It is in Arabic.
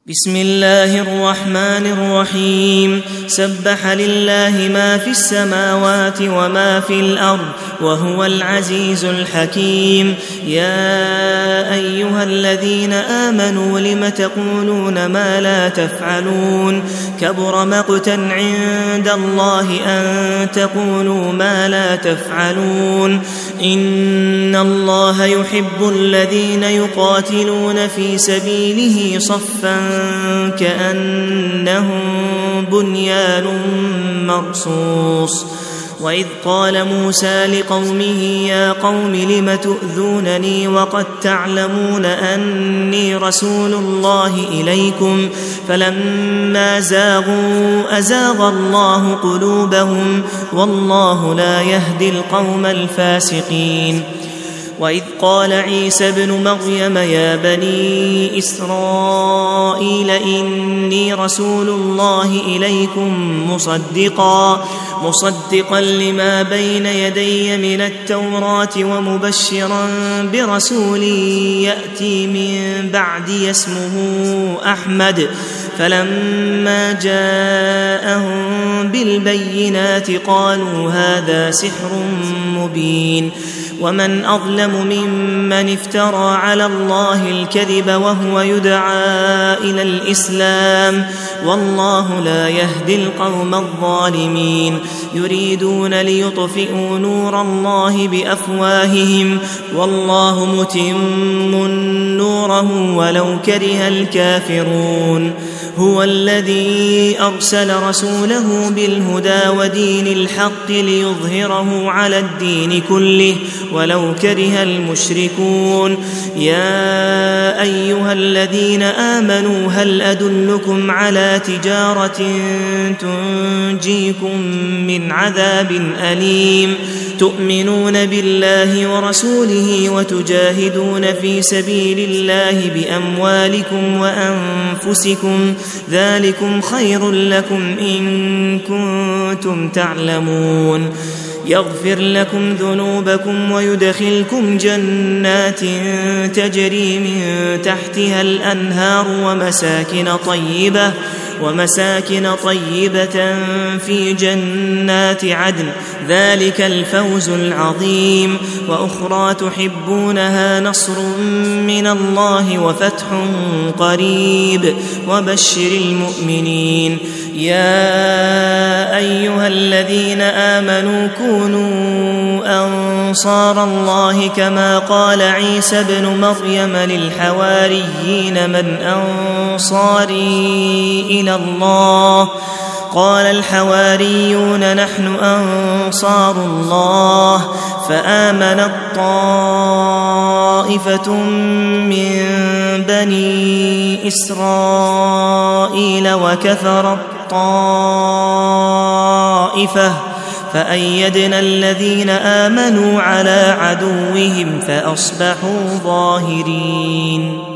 بسم الله الرحمن الرحيم. سبح لله ما في السماوات وما في الأرض وهو العزيز الحكيم. يا أيها الذين آمنوا لم تقولون ما لا تفعلون؟ كبر مقتا عند الله أن تقولوا ما لا تفعلون. إن الله يحب الذين يقاتلون في سبيله صفا كأنهم بنيان مرصوص. وإذ قال موسى لقومه يا قوم لم تؤذونني وقد تعلمون أني رسول الله إليكم فلما زاغوا أزاغ الله قلوبهم والله لا يهدي القوم الفاسقين. وإذ قال عيسى ابن مريم يا بني إسرائيل إني رسول الله إليكم مصدقا لما بين يدي من التوراة ومبشرا برسول يأتي من بعدي اسمه أحمد. فلما جاءهم بالبينات قالوا هذا سحر مبين. ومن أظلم ممن افترى على الله الكذب وهو يدعى إلى الإسلام والله لا يهدي القوم الظالمين. يريدون ليطفئوا نور الله بأفواههم والله متم نوره ولو كره الكافرون. هو الذي أرسل رسوله بالهدى ودين الحق ليظهره على الدين كله ولو كره المشركون. يا أيها الذين آمنوا هل أدلكم على تجارة تنجيكم من عذاب أليم؟ تؤمنون بالله ورسوله وتجاهدون في سبيل الله بأموالكم وأنفسكم ذلكم خير لكم إن كنتم تعلمون. يغفر لكم ذنوبكم ويدخلكم جنات تجري من تحتها الأنهار ومساكن طيبة في جنات عدن ذلك الفوز العظيم. وأخرى تحبونها نصر من الله وفتح قريب وبشر المؤمنين. يا أيها الذين آمنوا كونوا أنصار الله كما قال عيسى ابن مريم للحواريين من أنصاري إلى الله؟ قال الحواريون نحن أنصار الله. فآمنت طائفة من بني إسرائيل وكفرت طائفة فأيدنا الذين آمنوا على عدوهم فأصبحوا ظاهرين.